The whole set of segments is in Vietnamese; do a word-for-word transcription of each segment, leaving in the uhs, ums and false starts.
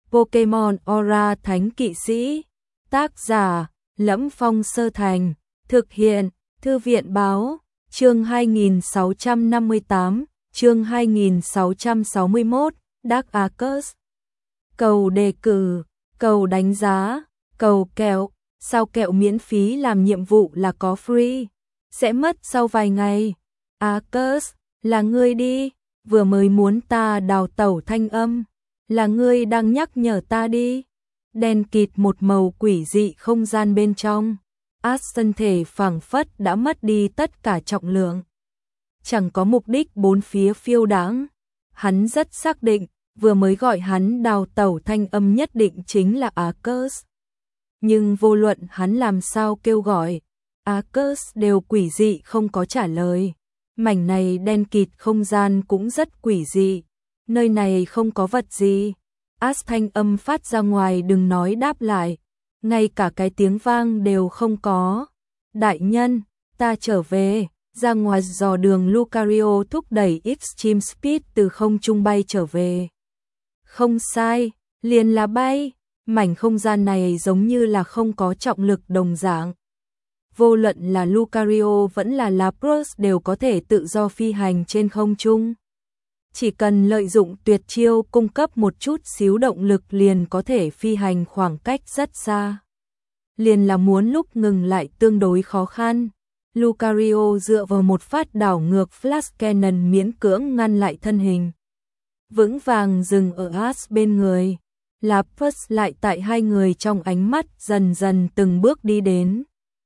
Pokemon Aura Thánh Kỵ Sĩ. Tác giả: Lẫm Phong Sơ Thành. Thực hiện: Thư viện báo. Chương hai nghìn sáu trăm năm mươi tám, chương hai nghìn sáu trăm sáu mươi mốt, Dark Arcus. Cầu đề cử, cầu đánh giá, cầu kẹo. Sao kẹo miễn phí làm nhiệm vụ là có free, sẽ mất sau vài ngày. Arcus, là ngươi đi, vừa mới muốn ta đào tẩu thanh âm, là ngươi đang nhắc nhở ta đi. Đen kịt một màu quỷ dị không gian bên trong. As thân thể phảng phất đã mất đi tất cả trọng lượng. Chẳng có mục đích bốn phía phiêu đãng. Hắn rất xác định, vừa mới gọi hắn đào tẩu thanh âm nhất định chính là Arcus. Nhưng vô luận hắn làm sao kêu gọi, Arcus đều quỷ dị không có trả lời. Mảnh này đen kịt không gian cũng rất quỷ dị. Nơi này không có vật gì. As thanh âm phát ra ngoài đừng nói đáp lại. Ngay cả cái tiếng vang đều không có. Đại nhân, ta trở về. Ra ngoài dò đường Lucario thúc đẩy Extreme Speed từ không trung bay trở về. Không sai, liền là bay. Mảnh không gian này giống như là không có trọng lực đồng dạng. Vô luận là Lucario vẫn là Lapras đều có thể tự do phi hành trên không trung. Chỉ cần lợi dụng tuyệt chiêu cung cấp một chút xíu động lực liền có thể phi hành khoảng cách rất xa. Liền là muốn lúc ngừng lại tương đối khó khăn. Lucario dựa vào một phát đảo ngược Flash Cannon miễn cưỡng ngăn lại thân hình. Vững vàng dừng ở As bên người. Lapras lại tại hai người trong ánh mắt dần dần từng bước đi đến.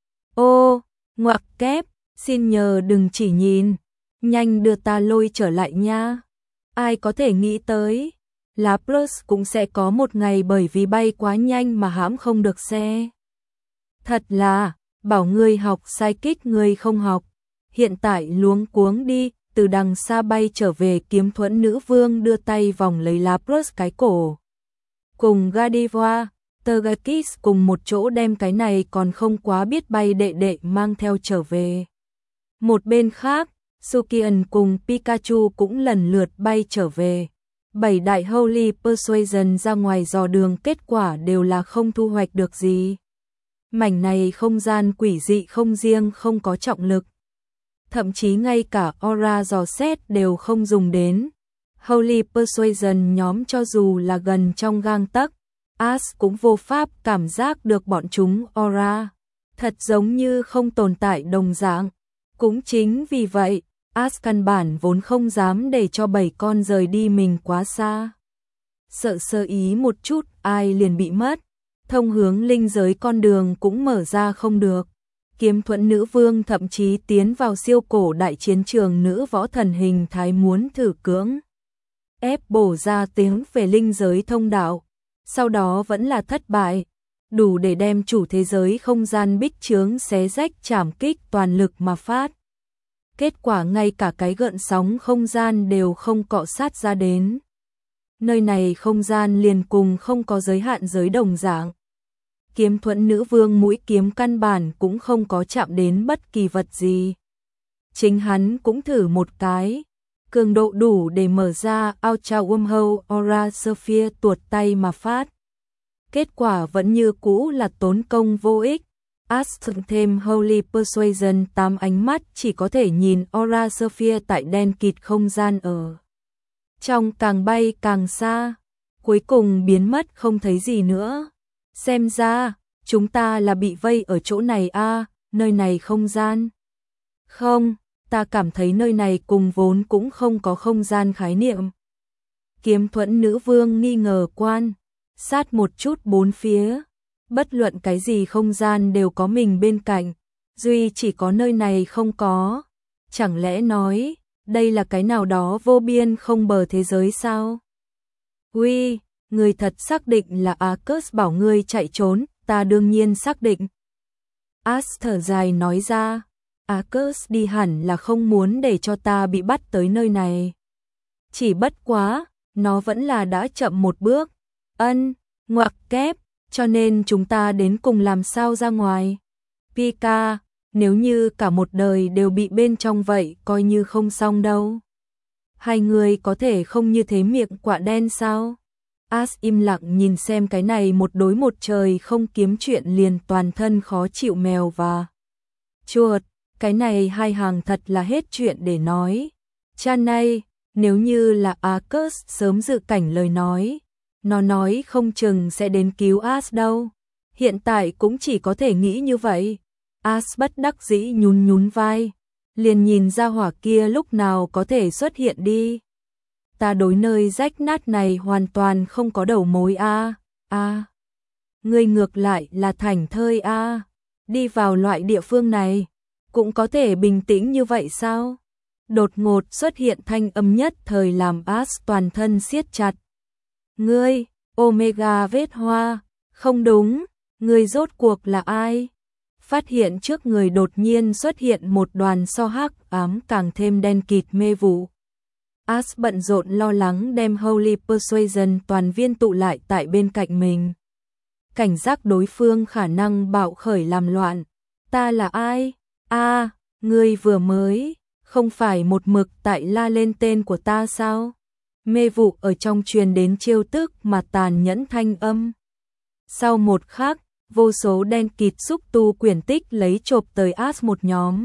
Ô, ngoặc kép, xin nhờ đừng chỉ nhìn. Nhanh đưa ta lôi trở lại nha. Ai có thể nghĩ tới, Lapras cũng sẽ có một ngày bởi vì bay quá nhanh mà hãm không được xe. Thật là, bảo ngươi học sai kích ngươi không học. Hiện tại luống cuống đi, từ đằng xa bay trở về. Kiếm thuẫn nữ vương đưa tay vòng lấy Lapras cái cổ. Cùng Gardevoir, Tergakis cùng một chỗ đem cái này còn không quá biết bay đệ đệ mang theo trở về. Một bên khác, Sukian cùng Pikachu cũng lần lượt bay trở về. Bảy đại Holy Persuasion ra ngoài dò đường, kết quả đều là không thu hoạch được gì. Mảnh này không gian quỷ dị không riêng không có trọng lực, thậm chí ngay cả aura dò xét đều không dùng đến. Holy Persuasion nhóm cho dù là gần trong gang tấc, As cũng vô pháp cảm giác được bọn chúng aura, thật giống như không tồn tại đồng dạng. Cũng chính vì vậy, As căn bản vốn không dám để cho bảy con rời đi mình quá xa. Sợ sơ ý một chút ai liền bị mất, thông hướng linh giới con đường cũng mở ra không được. Kiếm thuẫn nữ vương thậm chí tiến vào siêu cổ đại chiến trường nữ võ thần hình thái muốn thử cưỡng ép bổ ra tiếng về linh giới thông đạo, sau đó vẫn là thất bại, đủ để đem chủ thế giới không gian bích chướng xé rách chảm kích toàn lực mà phát. Kết quả ngay cả cái gợn sóng không gian đều không cọ sát ra đến. Nơi này không gian liền cùng không có giới hạn giới đồng dạng. Kiếm thuẫn nữ vương mũi kiếm căn bản cũng không có chạm đến bất kỳ vật gì. Chính hắn cũng thử một cái, cường độ đủ để mở ra Ultra Wormhole Aura Sphere tuột tay mà phát. Kết quả vẫn như cũ là tốn công vô ích. As thượng thêm Holy Persuasion tám ánh mắt chỉ có thể nhìn Aura Sphere tại đen kịt không gian ở trong càng bay càng xa, cuối cùng biến mất không thấy gì nữa. Xem ra, chúng ta là bị vây ở chỗ này a, à, nơi này không gian. Không, ta cảm thấy nơi này cùng vốn cũng không có không gian khái niệm. Kiếm thuẫn nữ vương nghi ngờ quan sát một chút bốn phía. Bất luận cái gì không gian đều có mình bên cạnh, duy chỉ có nơi này không có. Chẳng lẽ nói, đây là cái nào đó vô biên không bờ thế giới sao? Uy, người thật xác định là Arcus bảo ngươi chạy trốn, ta đương nhiên xác định. As thở dài nói ra, Arcus đi hẳn là không muốn để cho ta bị bắt tới nơi này. Chỉ bất quá, nó vẫn là đã chậm một bước. Ân, ngoặc kép, cho nên chúng ta đến cùng làm sao ra ngoài. Pika, nếu như cả một đời đều bị bên trong vậy coi như không xong đâu. Hai người có thể không như thế miệng quạ đen sao? As im lặng nhìn xem cái này một đối một trời không kiếm chuyện liền toàn thân khó chịu mèo và chuột. Cái này hai hàng thật là hết chuyện để nói. Cha này, nếu như là Arcus sớm dự cảnh lời nói, nó nói không chừng sẽ đến cứu As đâu. Hiện tại cũng chỉ có thể nghĩ như vậy. As bất đắc dĩ nhún nhún vai, liền nhìn ra hỏa kia lúc nào có thể xuất hiện đi. Ta đối nơi rách nát này hoàn toàn không có đầu mối a. A. Ngươi ngược lại là thảnh thơi a, đi vào loại địa phương này cũng có thể bình tĩnh như vậy sao? Đột ngột xuất hiện thanh âm nhất thời làm As toàn thân siết chặt. Ngươi, Omega vết hoa, không đúng, ngươi rốt cuộc là ai? Phát hiện trước người đột nhiên xuất hiện một đoàn so hắc ám càng thêm đen kịt mê vụ. As bận rộn lo lắng đem Holy Persuasion toàn viên tụ lại tại bên cạnh mình. Cảnh giác đối phương khả năng bạo khởi làm loạn. Ta là ai? A, à, ngươi vừa mới, không phải một mực tại la lên tên của ta sao? Mê vụ ở trong truyền đến chiêu tức mà tàn nhẫn thanh âm. Sau một khắc, vô số đen kịt xúc tu quyển tích lấy chộp tới As một nhóm.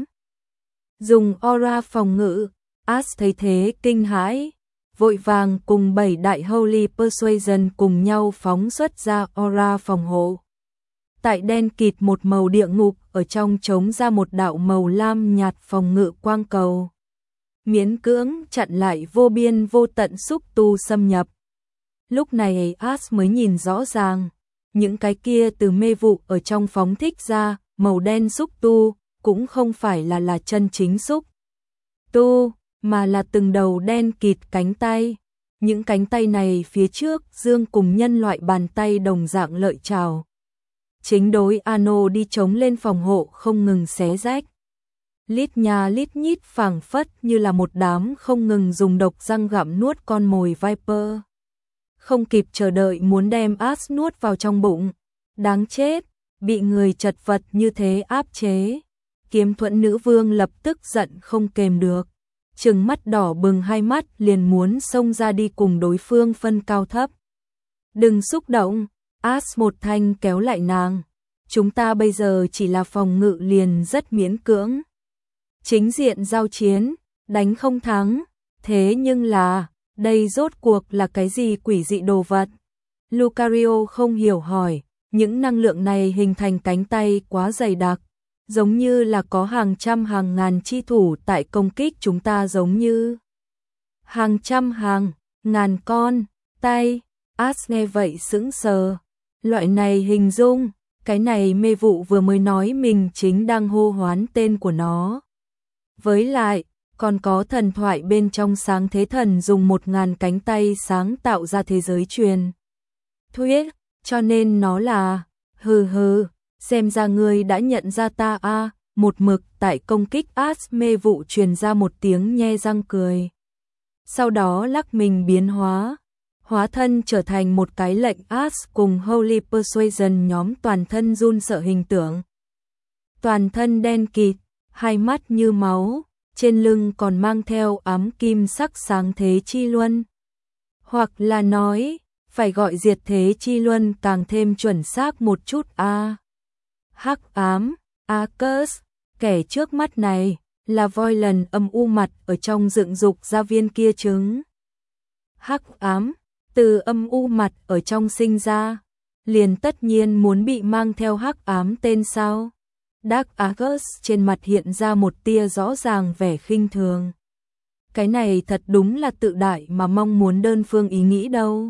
Dùng aura phòng ngự, As thấy thế kinh hãi, vội vàng cùng bảy đại Holy Persuasion cùng nhau phóng xuất ra aura phòng hộ. Tại đen kịt một màu địa ngục ở trong trống ra một đạo màu lam nhạt phòng ngự quang cầu. Miễn cưỡng chặn lại vô biên vô tận xúc tu xâm nhập. Lúc này As mới nhìn rõ ràng, những cái kia từ mê vụ ở trong phóng thích ra, màu đen xúc tu, cũng không phải là là chân chính xúc tu, mà là từng đầu đen kịt cánh tay. Những cánh tay này phía trước dương cùng nhân loại bàn tay đồng dạng lợi trào. Chính đối Ano đi chống lên phòng hộ không ngừng xé rách. Lít nha lít nhít phảng phất như là một đám không ngừng dùng độc răng gặm nuốt con mồi Viper. Không kịp chờ đợi muốn đem As nuốt vào trong bụng. Đáng chết, bị người chật vật như thế áp chế. Kiếm Thuẫn nữ vương lập tức giận không kềm được. Trừng mắt đỏ bừng hai mắt liền muốn xông ra đi cùng đối phương phân cao thấp. Đừng xúc động, As một thanh kéo lại nàng. Chúng ta bây giờ chỉ là phòng ngự liền rất miễn cưỡng. Chính diện giao chiến, đánh không thắng. Thế nhưng là, đây rốt cuộc là cái gì quỷ dị đồ vật? Lucario không hiểu hỏi, những năng lượng này hình thành cánh tay quá dày đặc. Giống như là có hàng trăm hàng ngàn chi thủ tại công kích chúng ta giống như hàng trăm hàng, ngàn con, tay. As nghe vậy sững sờ. Loại này hình dung, cái này mê vụ vừa mới nói mình chính đang hô hoán tên của nó. Với lại, còn có thần thoại bên trong sáng thế thần dùng một ngàn cánh tay sáng tạo ra thế giới truyền thuyết, cho nên nó là, hừ hừ. Xem ra ngươi đã nhận ra ta a. À, một mực tại công kích As mê vụ truyền ra một tiếng nhe răng cười. Sau đó lắc mình biến hóa, hóa thân trở thành một cái lệnh As cùng Holy Persuasion nhóm toàn thân run sợ hình tượng. Toàn thân đen kịt, hai mắt như máu, trên lưng còn mang theo ám kim sắc sáng thế chi luân. Hoặc là nói, phải gọi diệt thế chi luân càng thêm chuẩn xác một chút a. À. Hắc ám, Arcus, kẻ trước mắt này, là voi lần âm u mặt ở trong dựng dục ra viên kia trứng. Hắc ám, từ âm u mặt ở trong sinh ra, liền tất nhiên muốn bị mang theo hắc ám tên sao. Dark Argus trên mặt hiện ra một tia rõ ràng vẻ khinh thường. Cái này thật đúng là tự đại mà mong muốn đơn phương ý nghĩ đâu.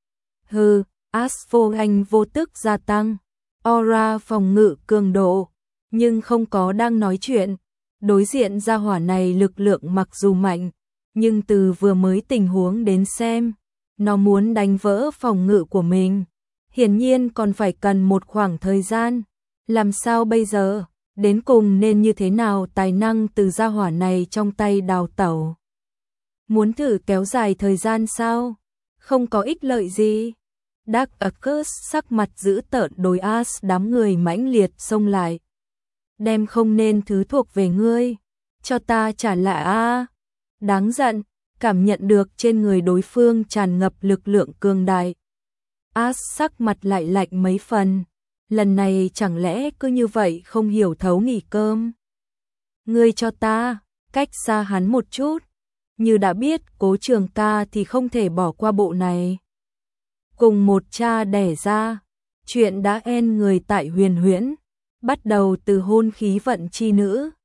Hừ, As vô hành vô tức gia tăng. Aura phòng ngự cường độ, nhưng không có đang nói chuyện. Đối diện gia hỏa này lực lượng mặc dù mạnh, nhưng từ vừa mới tình huống đến xem, nó muốn đánh vỡ phòng ngự của mình, hiển nhiên còn phải cần một khoảng thời gian. Làm sao bây giờ, đến cùng nên như thế nào tài năng từ gia hỏa này trong tay đào tẩu? Muốn thử kéo dài thời gian sao? Không có ích lợi gì. Dark Arcus sắc mặt giữ tợn đối As đám người mãnh liệt xông lại. Đem không nên thứ thuộc về ngươi, cho ta trả lại a. Đáng giận, cảm nhận được trên người đối phương tràn ngập lực lượng cường đại, As sắc mặt lại lạnh mấy phần, lần này chẳng lẽ cứ như vậy không hiểu thấu nghỉ cơm. Ngươi cho ta, cách xa hắn một chút, như đã biết Cố Trường Ca thì không thể bỏ qua bộ này. Cùng một cha đẻ ra, chuyện đã en người tại Huyền Huyễn, bắt đầu từ hôn khí vận chi nữ,